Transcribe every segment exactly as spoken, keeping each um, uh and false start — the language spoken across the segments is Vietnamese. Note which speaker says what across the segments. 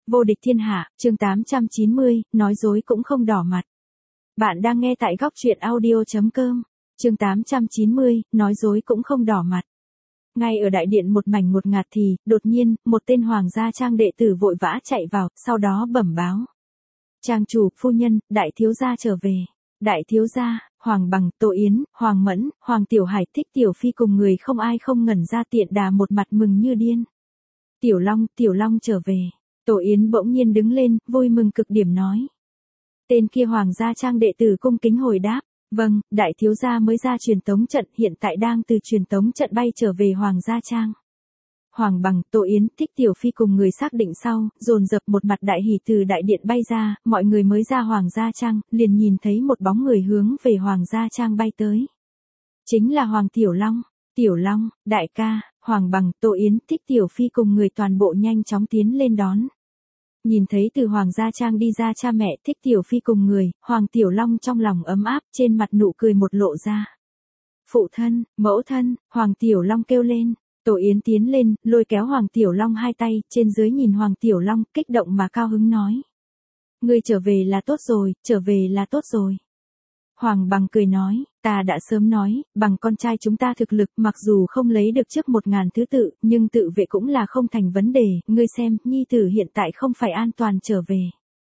Speaker 1: Vô địch thiên hạ, chương tám trăm chín mươi, nói dối cũng không đỏ mặt. Bạn đang nghe tại góc truyện audio.com, chương tám trăm chín mươi, nói dối cũng không đỏ mặt. Ngay ở đại điện một mảnh một ngạt thì, đột nhiên, một tên hoàng gia trang đệ tử vội vã chạy vào, sau đó bẩm báo. Trang chủ, phu nhân, đại thiếu gia trở về. Đại thiếu gia, Hoàng Bằng, Tô Yến, Hoàng Mẫn, Hoàng Tiểu Hải, Thích Tiểu Phi cùng người không ai không ngẩn ra tiện đà một mặt mừng như điên. Tiểu Long, Tiểu Long trở về. Tô Yến bỗng nhiên đứng lên, vui mừng cực điểm nói. Tên kia hoàng gia trang đệ tử cung kính hồi đáp. Vâng, đại thiếu gia mới ra truyền tống trận, hiện tại đang từ truyền tống trận bay trở về hoàng gia trang. Hoàng Bằng, Tô Yến, Thích Tiểu Phi cùng người xác định sau, dồn dập một mặt đại hỉ từ đại điện bay ra, mọi người mới ra hoàng gia trang, liền nhìn thấy một bóng người hướng về hoàng gia trang bay tới. Chính là Hoàng Tiểu Long. Tiểu Long, đại ca, Hoàng Bằng, Tô Yến, Thích Tiểu Phi cùng người toàn bộ nhanh chóng tiến lên đón. Nhìn thấy từ Hoàng gia trang đi ra cha mẹ Thích Tiểu Phi cùng người, Hoàng Tiểu Long trong lòng ấm áp, trên mặt nụ cười một lộ ra. Phụ thân, mẫu thân, Hoàng Tiểu Long kêu lên. Tô Yến tiến lên, lôi kéo Hoàng Tiểu Long hai tay, trên dưới nhìn Hoàng Tiểu Long, kích động mà cao hứng nói. Ngươi trở về là tốt rồi, trở về là tốt rồi. Hoàng Bằng cười nói, ta đã sớm nói, bằng con trai chúng ta thực lực mặc dù không lấy được trước một ngàn thứ tự, nhưng tự vệ cũng là không thành vấn đề, ngươi xem, nhi tử hiện tại không phải an toàn trở về.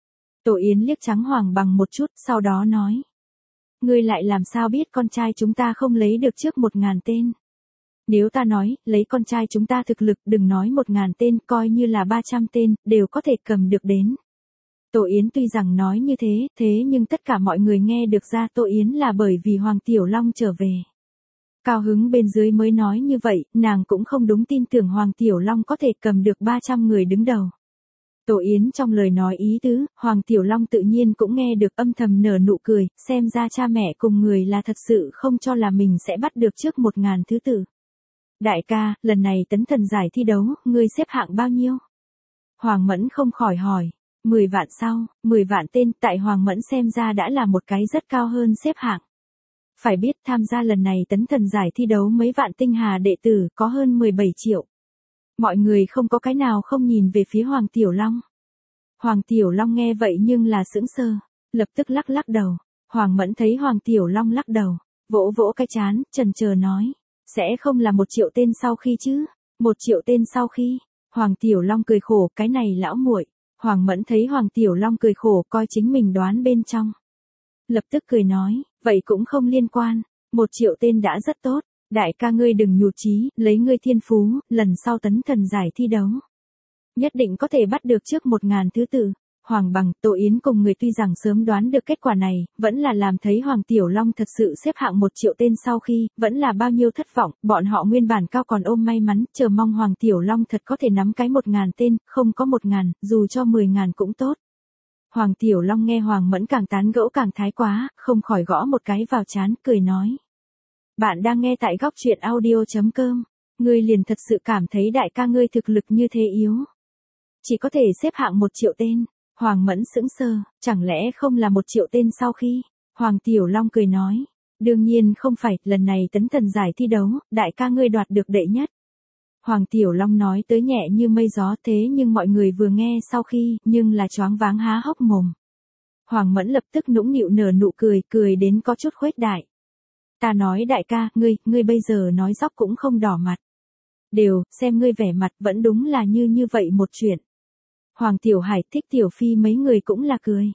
Speaker 1: Tô Yến liếc trắng Hoàng Bằng một chút, sau đó nói. Ngươi lại làm sao biết con trai chúng ta không lấy được trước một ngàn tên? Nếu ta nói, lấy con trai chúng ta thực lực đừng nói một ngàn tên, coi như là ba trăm tên, đều có thể cầm được đến. Tô Yến tuy rằng nói như thế, thế nhưng tất cả mọi người nghe được ra Tô Yến là bởi vì Hoàng Tiểu Long trở về. Cao hứng bên dưới mới nói như vậy, nàng cũng không đúng tin tưởng Hoàng Tiểu Long có thể cầm được ba trăm người đứng đầu. Tô Yến trong lời nói ý tứ, Hoàng Tiểu Long tự nhiên cũng nghe được âm thầm nở nụ cười, xem ra cha mẹ cùng người là thật sự không cho là mình sẽ bắt được trước một ngàn thứ tự. Đại ca, lần này tấn thần giải thi đấu, ngươi xếp hạng bao nhiêu? Hoàng Mẫn không khỏi hỏi. Mười vạn sau, mười vạn tên tại Hoàng Mẫn xem ra đã là một cái rất cao hơn xếp hạng. Phải biết tham gia lần này tấn thần giải thi đấu mấy vạn tinh hà đệ tử có hơn mười bảy triệu. Mọi người không có cái nào không nhìn về phía Hoàng Tiểu Long. Hoàng Tiểu Long nghe vậy nhưng là sững sờ, lập tức lắc lắc đầu. Hoàng Mẫn thấy Hoàng Tiểu Long lắc đầu, vỗ vỗ cái trán, chần chờ nói. Sẽ không là một triệu tên sau khi chứ? Một triệu tên sau khi? Hoàng Tiểu Long cười khổ, cái này lão muội. Hoàng Mẫn thấy Hoàng Tiểu Long cười khổ coi chính mình đoán bên trong. Lập tức cười nói, vậy cũng không liên quan, một triệu tên đã rất tốt, đại ca ngươi đừng nhụt chí, lấy ngươi thiên phú, lần sau tấn thần giải thi đấu. Nhất định có thể bắt được trước một ngàn thứ tự. Hoàng Bằng, Tô Yến cùng người tuy rằng sớm đoán được kết quả này, vẫn là làm thấy Hoàng Tiểu Long thật sự xếp hạng một triệu tên sau khi, vẫn là bao nhiêu thất vọng, bọn họ nguyên bản cao còn ôm may mắn, chờ mong Hoàng Tiểu Long thật có thể nắm cái một ngàn tên, không có một ngàn, dù cho mười ngàn cũng tốt. Hoàng Tiểu Long nghe Hoàng Mẫn càng tán gẫu càng thái quá, không khỏi gõ một cái vào trán, cười nói. Bạn đang nghe tại góc truyện audio.com, ngươi liền thật sự cảm thấy đại ca ngươi thực lực như thế yếu. Chỉ có thể xếp hạng một triệu tên. Hoàng Mẫn sững sờ, chẳng lẽ không là một triệu tên sau khi? Hoàng Tiểu Long cười nói, đương nhiên không phải, lần này tấn thần giải thi đấu, đại ca ngươi đoạt được đệ nhất. Hoàng Tiểu Long nói tới nhẹ như mây gió thế nhưng mọi người vừa nghe sau khi, nhưng là choáng váng há hốc mồm. Hoàng Mẫn lập tức nũng nịu nở nụ cười, cười đến có chút khuếch đại. Ta nói đại ca, ngươi, ngươi bây giờ nói dóc cũng không đỏ mặt. Đều, xem ngươi vẻ mặt vẫn đúng là như như vậy một chuyện. Hoàng Tiểu Hải, Thích Tiểu Phi mấy người cũng là cười.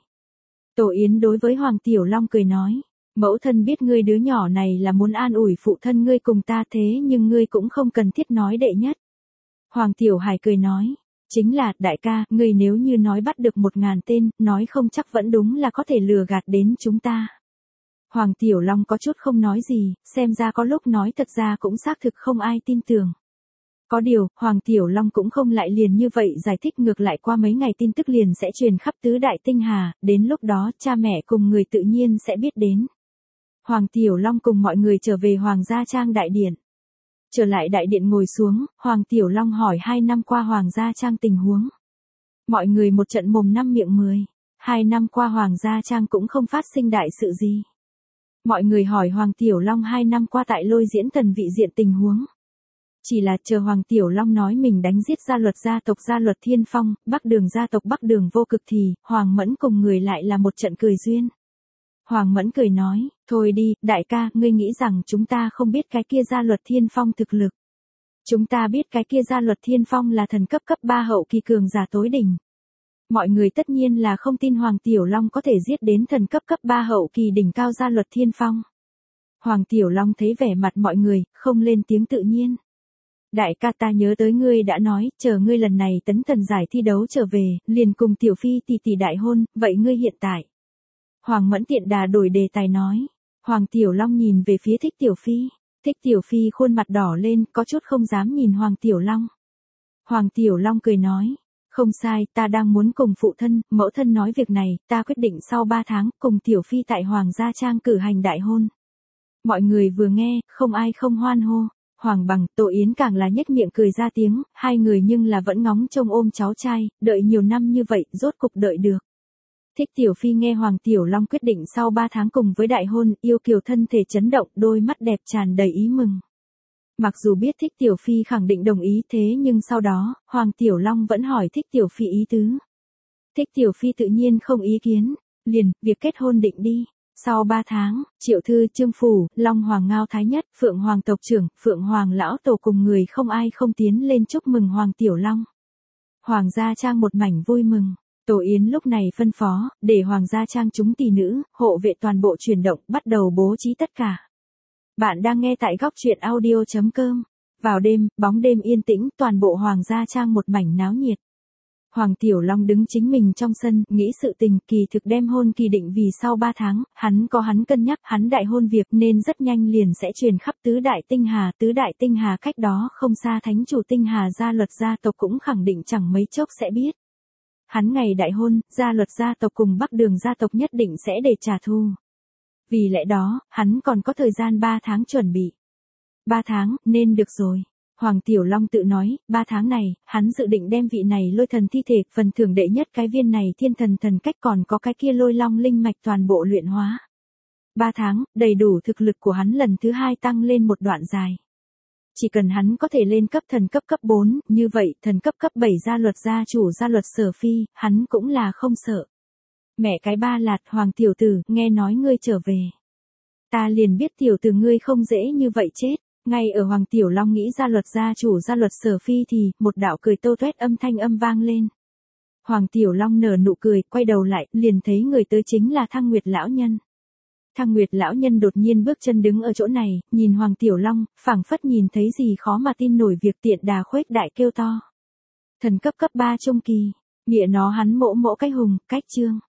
Speaker 1: Tô Yến đối với Hoàng Tiểu Long cười nói, mẫu thân biết ngươi đứa nhỏ này là muốn an ủi phụ thân ngươi cùng ta thế nhưng ngươi cũng không cần thiết nói đệ nhất. Hoàng Tiểu Hải cười nói, chính là, đại ca, ngươi nếu như nói bắt được một ngàn tên, nói không chắc vẫn đúng là có thể lừa gạt đến chúng ta. Hoàng Tiểu Long có chút không nói gì, xem ra có lúc nói thật ra cũng xác thực không ai tin tưởng. Có điều, Hoàng Tiểu Long cũng không lại liền như vậy giải thích ngược lại qua mấy ngày tin tức liền sẽ truyền khắp tứ đại tinh hà, đến lúc đó cha mẹ cùng người tự nhiên sẽ biết đến. Hoàng Tiểu Long cùng mọi người trở về Hoàng gia trang đại điện. Trở lại đại điện ngồi xuống, Hoàng Tiểu Long hỏi hai năm qua Hoàng gia trang tình huống. Mọi người một trận mồm năm miệng mười, hai năm qua Hoàng gia trang cũng không phát sinh đại sự gì. Mọi người hỏi Hoàng Tiểu Long hai năm qua tại Lôi Diễn Thần vị diện tình huống. Chỉ là chờ Hoàng Tiểu Long nói mình đánh giết gia luật gia tộc gia luật Thiên Phong, Bắc Đường gia tộc Bắc Đường Vô Cực thì, Hoàng Mẫn cùng người lại là một trận cười duyên. Hoàng Mẫn cười nói, thôi đi, đại ca, ngươi nghĩ rằng chúng ta không biết cái kia gia luật Thiên Phong thực lực. Chúng ta biết cái kia gia luật Thiên Phong là thần cấp cấp ba hậu kỳ cường giả tối đỉnh. Mọi người tất nhiên là không tin Hoàng Tiểu Long có thể giết đến thần cấp cấp ba hậu kỳ đỉnh cao gia luật Thiên Phong. Hoàng Tiểu Long thấy vẻ mặt mọi người, không lên tiếng tự nhiên. Đại ca, ta nhớ tới ngươi đã nói, chờ ngươi lần này tấn thần giải thi đấu trở về, liền cùng Tiểu Phi tỷ tỷ đại hôn, vậy ngươi hiện tại. Hoàng Mẫn tiện đà đổi đề tài nói. Hoàng Tiểu Long nhìn về phía Thích Tiểu Phi. Thích Tiểu Phi khuôn mặt đỏ lên, có chút không dám nhìn Hoàng Tiểu Long. Hoàng Tiểu Long cười nói. Không sai, ta đang muốn cùng phụ thân, mẫu thân nói việc này, ta quyết định sau ba tháng, cùng Tiểu Phi tại Hoàng gia trang cử hành đại hôn. Mọi người vừa nghe, không ai không hoan hô. Hoàng Bằng, Tô Yến càng là nhếch miệng cười ra tiếng, hai người nhưng là vẫn ngóng trông ôm cháu trai, đợi nhiều năm như vậy, rốt cục đợi được. Thích Tiểu Phi nghe Hoàng Tiểu Long quyết định sau ba tháng cùng với đại hôn, yêu kiều thân thể chấn động, đôi mắt đẹp tràn đầy ý mừng. Mặc dù biết Thích Tiểu Phi khẳng định đồng ý thế nhưng sau đó, Hoàng Tiểu Long vẫn hỏi Thích Tiểu Phi ý tứ. Thích Tiểu Phi tự nhiên không ý kiến, liền, việc kết hôn định đi. Sau ba tháng, Triệu Thư, Trương Phủ, Long Hoàng Ngao Thái Nhất, Phượng Hoàng tộc trưởng, Phượng Hoàng lão tổ cùng người không ai không tiến lên chúc mừng Hoàng Tiểu Long. Hoàng gia trang một mảnh vui mừng. Tổ Yến lúc này phân phó, để Hoàng gia trang chúng tỷ nữ, hộ vệ toàn bộ chuyển động, bắt đầu bố trí tất cả. Bạn đang nghe tại góc truyện audio chấm com. Vào đêm, bóng đêm yên tĩnh, toàn bộ Hoàng gia trang một mảnh náo nhiệt. Hoàng Tiểu Long đứng chính mình trong sân, nghĩ sự tình, kỳ thực đem hôn kỳ định vì sau ba tháng, hắn có hắn cân nhắc, hắn đại hôn việc nên rất nhanh liền sẽ truyền khắp tứ đại tinh hà, tứ đại tinh hà cách đó không xa thánh chủ tinh hà gia luật gia tộc cũng khẳng định chẳng mấy chốc sẽ biết. Hắn ngày đại hôn, gia luật gia tộc cùng Bắc Đường gia tộc nhất định sẽ để trả thù. Vì lẽ đó, hắn còn có thời gian ba tháng chuẩn bị. ba tháng, nên được rồi. Hoàng Tiểu Long tự nói, ba tháng này, hắn dự định đem vị này lôi thần thi thể, phần thưởng đệ nhất cái viên này thiên thần thần cách còn có cái kia lôi long linh mạch toàn bộ luyện hóa. ba tháng, đầy đủ thực lực của hắn lần thứ hai tăng lên một đoạn dài. Chỉ cần hắn có thể lên cấp thần cấp cấp bốn, như vậy, thần cấp cấp bảy gia luật gia chủ gia luật Sở Phi, hắn cũng là không sợ. Mẹ cái ba lạt, Hoàng tiểu tử, nghe nói ngươi trở về. Ta liền biết tiểu tử ngươi không dễ như vậy chết. Ngay ở Hoàng Tiểu Long nghĩ gia luật gia chủ gia luật Sở Phi thì, một đạo cười tô toét âm thanh âm vang lên. Hoàng Tiểu Long nở nụ cười, quay đầu lại, liền thấy người tới chính là Thăng Nguyệt lão nhân. Thăng Nguyệt lão nhân đột nhiên bước chân đứng ở chỗ này, nhìn Hoàng Tiểu Long, phảng phất nhìn thấy gì khó mà tin nổi việc tiện đà khuếch đại kêu to. Thần cấp cấp ba trung kỳ, nghĩa nó hắn mỗ mỗ cách hùng, cách trương.